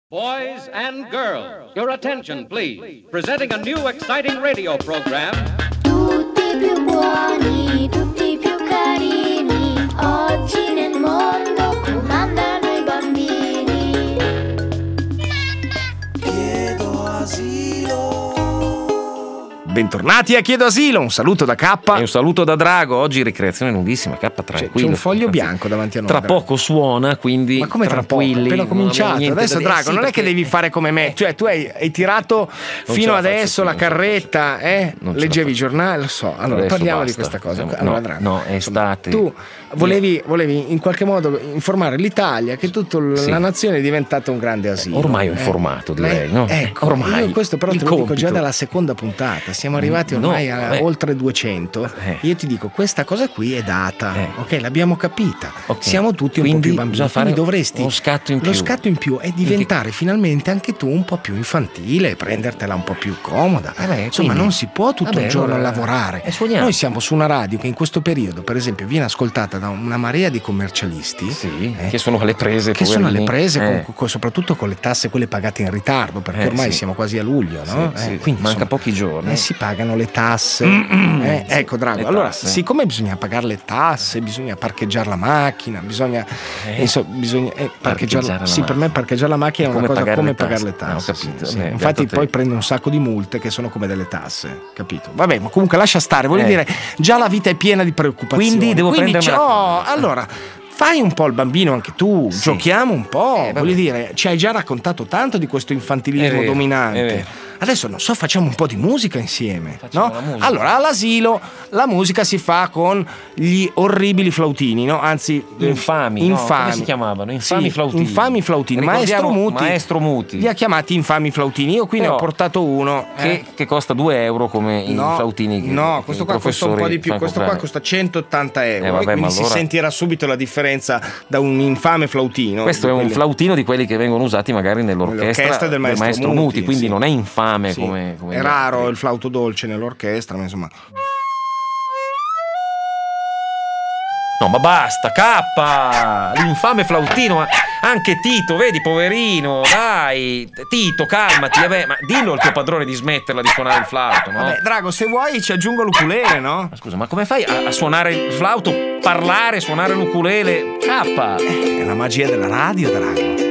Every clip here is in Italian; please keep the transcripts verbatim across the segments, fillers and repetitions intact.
Boys and girls, your attention please. Presenting a new exciting radio program. Tutti più buoni, tutti più carini, oggi nel mondo comandano i bambini. Chiedo asilo. Bentornati a Chiedo Asilo, un saluto da K e un saluto da Drago. Oggi ricreazione lunghissima, K tranquillo. C'è un foglio Anzi, bianco davanti a noi. Tra Drago. poco suona, quindi ma come tra poco? tranquilli. Appena cominciato. Adesso Drago, sì, non perché... è che devi fare come me. Cioè tu hai, hai tirato Non fino ce la adesso faccio la più, non ce la carretta, eh? Non ce la Leggevi i faccio. giornali, lo so. Allora Adesso parliamo basta. di questa cosa. Siamo- Allora, no, Drago, no, è insomma, estate. Tu volevi, volevi in qualche modo informare l'Italia che tutta l- Sì. la nazione è diventata un grande asilo. Ormai ho eh? informato, Lei- direi, no? Ecco, Ormai. io questo però te Il lo dico compito. già dalla seconda puntata. Siamo arrivati No, ormai a vabbè. oltre duecento. Eh. Io ti dico, questa cosa qui è data, Eh. ok? L'abbiamo capita. Ok. Siamo tutti un Quindi po' più bambini. bisogna fare Quindi dovresti uno scatto in Lo più. scatto in più è diventare finalmente anche tu un po' più infantile, prendertela un po' più comoda. Vabbè, Insomma, quindi- non si può tutto Vabbè, il giorno allora- lavorare. E suoniamo. Noi siamo su una radio che in questo periodo, per esempio, viene ascoltata da una marea di commercialisti. Sì, eh, che sono alle prese, che sono alle poverini. prese, Eh. con- con- soprattutto con le tasse quelle pagate in ritardo, perché Eh, ormai sì. siamo quasi a luglio, no? Sì, sì. Eh, quindi, Manca insomma, pochi giorni. eh, si pagano le tasse. Eh, ecco, Drago. Le Allora, tasse. siccome bisogna pagare le tasse, bisogna parcheggiare la macchina, bisogna, Eh. insomma, bisogna eh, parcheggiare. Parcheggiare la Sì, per me parcheggiare la macchina è Come una cosa pagare come le tasse. pagare le Ah, ho tasse. capito. sì, sì. Beh, Infatti, beato te. poi prendo un sacco di multe che sono come delle tasse, capito? Vabbè, ma comunque lascia stare. Voglio Eh. dire, già la vita è piena di preoccupazioni. Quindi devo Quindi prendermela- c'è- oh, allora. Fai un po' il bambino anche tu, Sì. giochiamo un po', Eh, vabbè. voglio dire, ci hai già raccontato tanto di questo È infantilismo vero, è dominante. vero. Adesso non so, facciamo un po' di musica insieme, Facciamo no? la musica. Allora, all'asilo la musica si fa con gli orribili flautini, no? Anzi, Infami, no? infami. Come si chiamavano? Infami Sì, flautini. Infami flautini. Maestro Ricordiamo Muti, Maestro Muti. li ha chiamati infami flautini. Io qui ne Però- ho portato uno Che, eh. che costa due euro come i No, flautini. Che, no, che questo i qua costa un po' professori di più. fanno Questo qua comprare. costa centottanta euro. Eh, vabbè, e quindi ma si allora- sentirà subito la differenza da un infame flautino. Questo di è un quelli- flautino di quelli che vengono usati magari nell'orchestra, Nell'orchestra del maestro Muti, Muti, quindi sì. non è infame Sì, come, come è gli raro altri. il flauto dolce nell'orchestra, ma insomma. No, ma basta, K! L'infame flautino, ma anche Tito, vedi, poverino, dai, Tito, calmati, vabbè, ma dillo al tuo padrone di smetterla di suonare il flauto, no? Vabbè, Drago, se vuoi ci aggiungo l'ukulele, no? Ma scusa, ma come fai a, a suonare il flauto, parlare, suonare l'ukulele? K! È la magia della radio, Drago.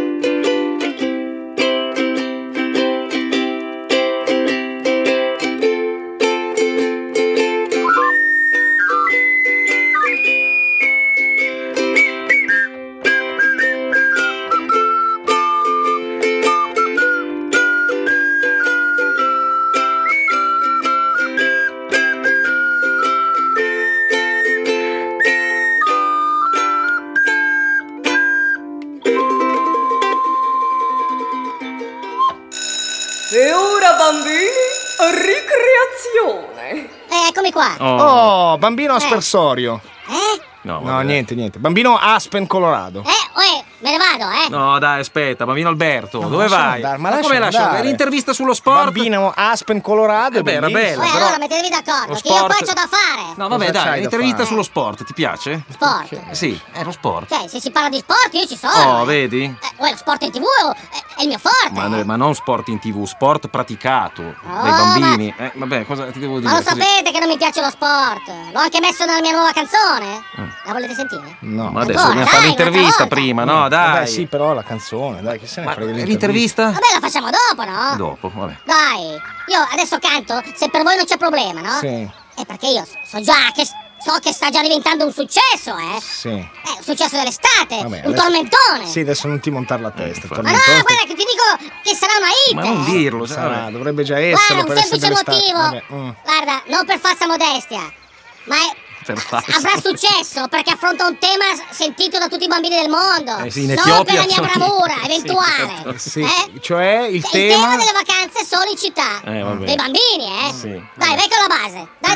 E ora bambini, ricreazione. Eh, eccomi qua. Oh, bambino aspersorio. Eh? No, No, vabbè. niente, niente. Bambino Aspen, Colorado. Eh, uè, me ne vado, eh. No, dai, aspetta, bambino Alberto, dove lascialo vai? andare, ma come lascialo lascia? andare. L'intervista sullo sport? Bambino Aspen, Colorado. Eh beh, è era bellissimo. bello. Uè, però- allora mettetevi d'accordo, Lo che io sport- poi c'ho da fare. No, vabbè, Cosa c'hai dai, da l'intervista fare? sullo sport, ti piace? Sport. Eh, sì, è lo sport. Cioè, se si parla di sport, io ci sono. Oh, eh. vedi? Eh, uè, lo sport in tivù è, è il mio forte. Ma, ma non sport in tv, sport praticato dai Oh, bambini. Eh, vabbè, cosa ti devo dire? Ma lo Così- sapete che non mi piace lo sport. L'ho anche messo nella mia nuova canzone. La volete sentire? No. Ma adesso Ancora, dobbiamo dai, fare l'intervista un'altra volta. prima, no? Dai. Vabbè, sì, però la canzone, dai, che se ne Ma frega l'intervista? Vabbè, la facciamo dopo, no? Dopo, vabbè. Dai, io adesso canto, se per voi non c'è problema, no? Sì, È perché io so, so già che so che sta già diventando un successo, eh? sì. Eh, un successo dell'estate, Vabbè, un adesso- tormentone. Sì, adesso non ti montare la testa. il Ma Ma no, tormentone guarda che ti dico che sarà una hit. Ma non eh. dirlo, sarà, sai. dovrebbe già esserlo Guarda, per un essere semplice dell'estate. motivo. Vabbè, mm. Guarda, non per falsa modestia, ma è- Per falsa avrà successo perché affronta un tema sentito da tutti i bambini del mondo. Eh sì, in non Etiopia per la mia sono- bravura Sì, eventuale. Sì, eh? cioè il Cioè, tema... il tema delle vacanze solo in città. Eh, vabbè. Dei bambini, eh? Sì. Dai, vai con la base. Dai,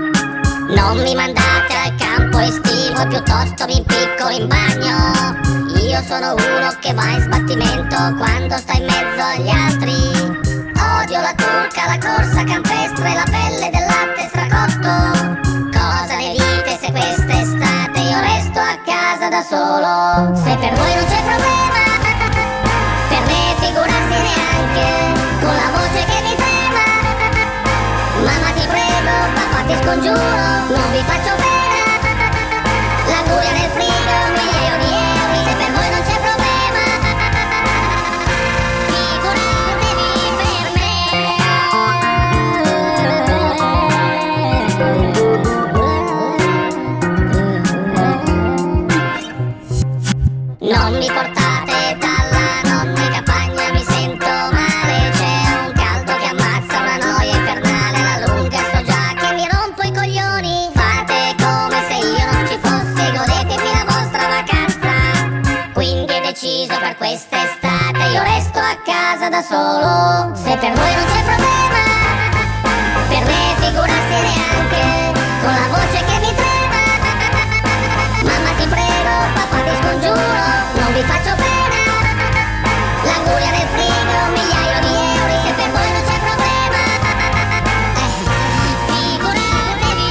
dai. Non mi mandate al campo estivo, piuttosto mi impiccolo in bagno. Io sono uno che va in sbattimento quando sta in mezzo agli altri. Odio la turca, la corsa campestre, la pelle del latte stracotto. Cosa ne dite se quest'estate io resto a casa da solo? Se per voi non c'è problema, per me figurarsi scongiuro, non vi faccio pena. L'anguria nel frigo, un migliaio di euro, se per voi non c'è problema. Figuratevi per me. Non mi portate dalla nonna in campagna, mi sento male, c'è un caldo che ammazza, una noia infernale, alla lunga so già che mi rompo i coglioni. Fate come se io non ci fossi, godetevi la vostra vacanza. Quindi è deciso per quest'estate, io resto a casa da solo. Se per voi non c'è problema, per me figurarsi neanche, con la voce che mi trema. Mamma ti prego, papà ti scongiuro, non vi faccio pena. L'anguria nel frigo, un migliaio di euro, se per voi non c'è problema. Eh, figuratevi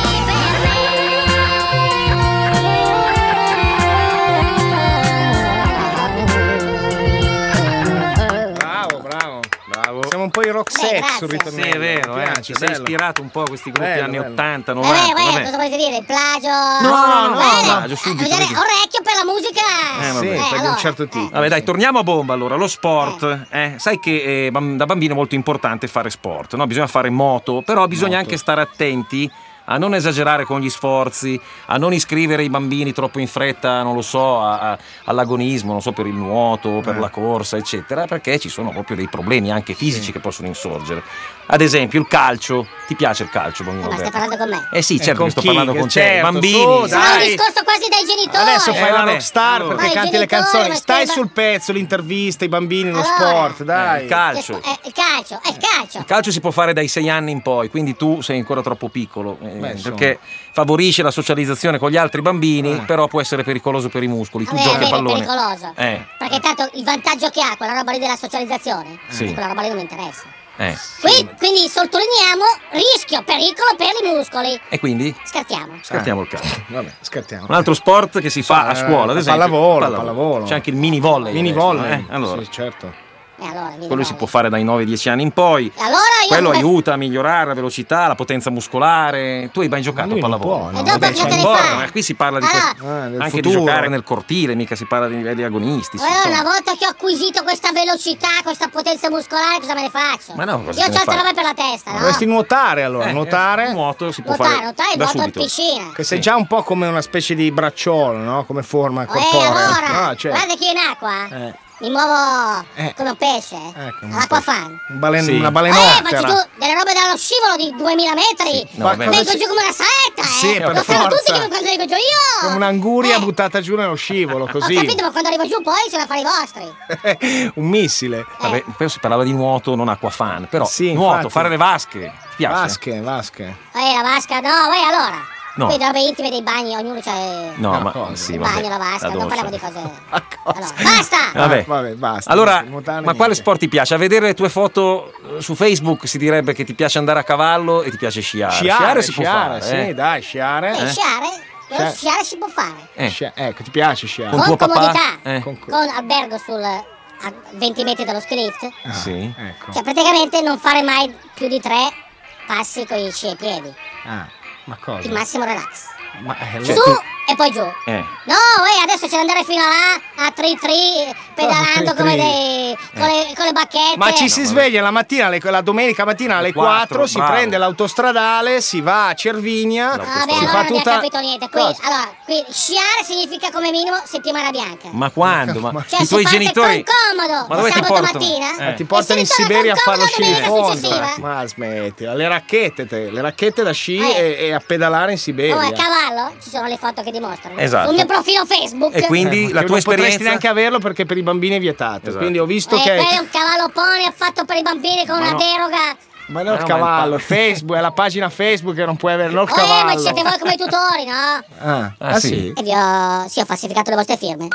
per me. Bravo, bravo. Bravo. Siamo un po' i Roxette Beh, sul grazie. ritornello. Sì, è vero, Mi eh. piace, Ci sei bello. ispirato un po' a questi gruppi Bello, anni bello. ottanta, Eh, novanta. beh, vabbè. cosa volete dire? Il plagio? No, no, no, Bene. plagio, subito, Bisogna- vedi. orecchio per la musica. Eh, vabbè. Sì, Eh, per di un allora, certo eh. tipo. Vabbè, dai, torniamo a bomba allora. Lo sport, eh. Sai che eh, bam- da bambino è molto importante fare sport, no? Bisogna fare moto, però bisogna Moto. anche stare attenti a non esagerare con gli sforzi, a non iscrivere i bambini troppo in fretta, non lo so, a- a- all'agonismo, non so, per il nuoto, per Eh. la corsa, eccetera, perché ci sono proprio dei problemi anche fisici che possono insorgere. Ad esempio, il calcio. Ti piace il calcio, bambino? Eh, ma stai Alberto? parlando con me? Eh sì, Eh, certo con che sto chi? parlando con te. Certo, Bambini. su, Sono un dai. discorso quasi dai genitori. Adesso fai Eh, la vabbè. rockstar Allora. perché Ma i canti le genitori, canzoni. ma Stai scusa. sul pezzo, l'intervista, i bambini, lo Allora. sport, dai. Eh, il calcio. Eh, il calcio, è il calcio. Il calcio si può fare dai sei anni in poi, quindi tu sei ancora troppo piccolo, eh, Beh, insomma. perché favorisce la socializzazione con gli altri bambini, Eh. però può essere pericoloso per i muscoli. Tu Vabbè, giochi a bene, pallone. pericoloso. Eh, Perché tanto il vantaggio che ha quella roba lì della socializzazione, Sì. quella roba lì non mi interessa. eh. Qui, quindi sottolineiamo rischio, pericolo per i muscoli. E quindi Scherziamo. scartiamo il calcio. Vabbè, scartiamo. Un altro sport che si fa a Eh, scuola, ad esempio. pallavolo, pallavolo. C'è anche il mini volley. Mini adesso, volley. eh? Allora, Sì, certo. E allora, vieni quello qua. si può fare dai nove dieci anni in poi. E allora io Quello come- aiuta a migliorare la velocità, la potenza muscolare. Tu hai mai giocato lui a non pallavolo? può, no? E dopo Vabbè, cosa c'è te un ne bordo, fai? ma qui si parla di Ah. questo. Eh, del Anche di futuro. giocare nel cortile, mica si parla di livelli agonistici. Allora, insomma. una volta che ho acquisito questa velocità, questa potenza muscolare, cosa me ne faccio? Ma no, cosa Io te ne ho altre fai? robe per la testa, no? Dovresti nuotare allora, Eh, nuotare. eh, nuoto si può Nuotare, fare nuotare, da nuoto in subito. piscina. Che sei già un po' come una specie di bracciolo, no? Come forma Eh, corporea. allora, Ah, cioè, guarda che io in acqua eh, mi muovo Eh. come un pesce, ecco, un all'acqua po'. fan. un balen- Sì. una Eh, faccio balenottera. giù delle robe dallo scivolo di duemila metri. No, vabbè. Vengo Cosa giù come una saetta, eh. Sì, per Lo fanno forza. tutti che quando vengo giù io. Come un'anguria Eh, buttata giù nello scivolo, Ho così. capito, ma quando arrivo giù poi sono affari vostri. Un missile. Vabbè, poi si parlava di nuoto, non acqua fan. Però Sì, nuoto, infatti. fare le vasche. Ti piace? Vasche, vasche. Eh, la vasca, no, eh, allora. No. Qui le robe intime dei bagni, ognuno c'ha No, No, ma cosa? sì, il vabbè, bagno, la vasca, la non doccia. parliamo di cose. Ma cosa? Allora, basta! Vabbè. Ah, vabbè, basta. Allora, Nuotare, ma quale niente. sport ti piace? A vedere le tue foto eh, su Facebook si direbbe che ti piace andare a cavallo e ti piace sciare. Sciare, si sciare, può fare, sì, eh. dai, sciare. Eh, sciare? Quello Sciare. sciare si può fare. Eh. Scia- ecco, ti piace sciare? Con Con tuo papà? comodità. Eh. Con- Con albergo sul a venti metri dallo ski lift. Ah, Sì. Ecco. Cioè, praticamente non fare mai più di tre passi con i sci ai piedi. Ah, ma cosa? Il massimo relax. Ma, eh, Cioè, Su tu- e poi giù. Eh. No, eh, adesso c'è da andare fino a là a tri tri pedalando Oh, tri, come tri. dei con, le, con le bacchette. Ma ci si vabbè. sveglia la mattina, alle- la domenica mattina alle Alle quattro, quattro, si bravo. prende l'autostradale, si va a Cervinia, Ah, L'autostrada. vabbè, si allora fa non tutta... hai capito niente. Qui, Cosa? allora, qui sciare significa come minimo settimana bianca. Ma quando? Ma Cioè, i si tuoi parte genitori. con comodo Ma dove ti sabato portano? mattina Eh. Ti e portano in si ritorna Siberia a con fare lo comodo sci di domenica fondo. successiva. Ma smettila, le racchette, te, le racchette da sci Eh. e, e a pedalare in Siberia. Oh, a cavallo ci sono le foto che dimostrano. Esatto. Sul mio profilo Facebook. E quindi Eh, la che tua non potresti esperienza. neanche averlo perché per i bambini è vietato. Esatto. Quindi ho visto Eh, che. quello è un cavallo pony fatto per i bambini con Ma una no. deroga. Ma non Ma il no, ma cavallo, il pa- Facebook, è la pagina Facebook che non puoi avere, non il Oh, eh, cavallo. ma siete voi come i tutori, no? Ah, Ah, ah, sì? sì. E vi ho, sì, ho falsificato le vostre firme.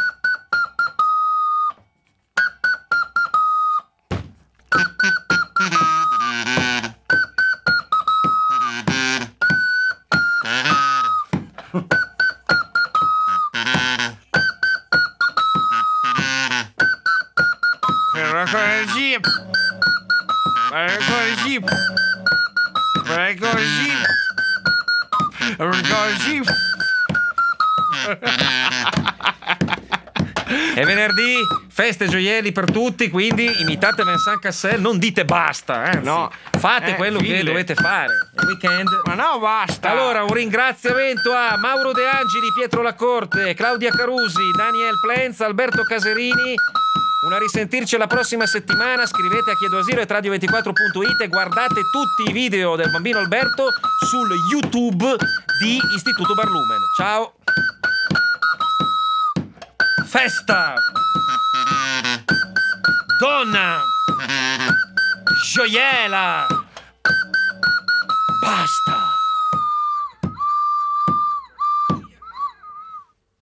Però così. Però così. Però così. Così. È venerdì, feste e gioielli per tutti, quindi imitate Vincent Cassel, non dite basta, anzi, No. fate Eh, quello che fille. dovete fare. È weekend. Ma no, basta. Allora, un ringraziamento a Mauro De Angeli, Pietro Lacorte, Claudia Carusi, Daniel Plenza, Alberto Caserini. Una risentirci la prossima settimana. Scrivete a chiedoasilo at radio ventiquattro punto it e guardate tutti i video del bambino Alberto sul YouTube di Istituto Barlumen. Ciao. Festa. Donna. Gioiella. Basta.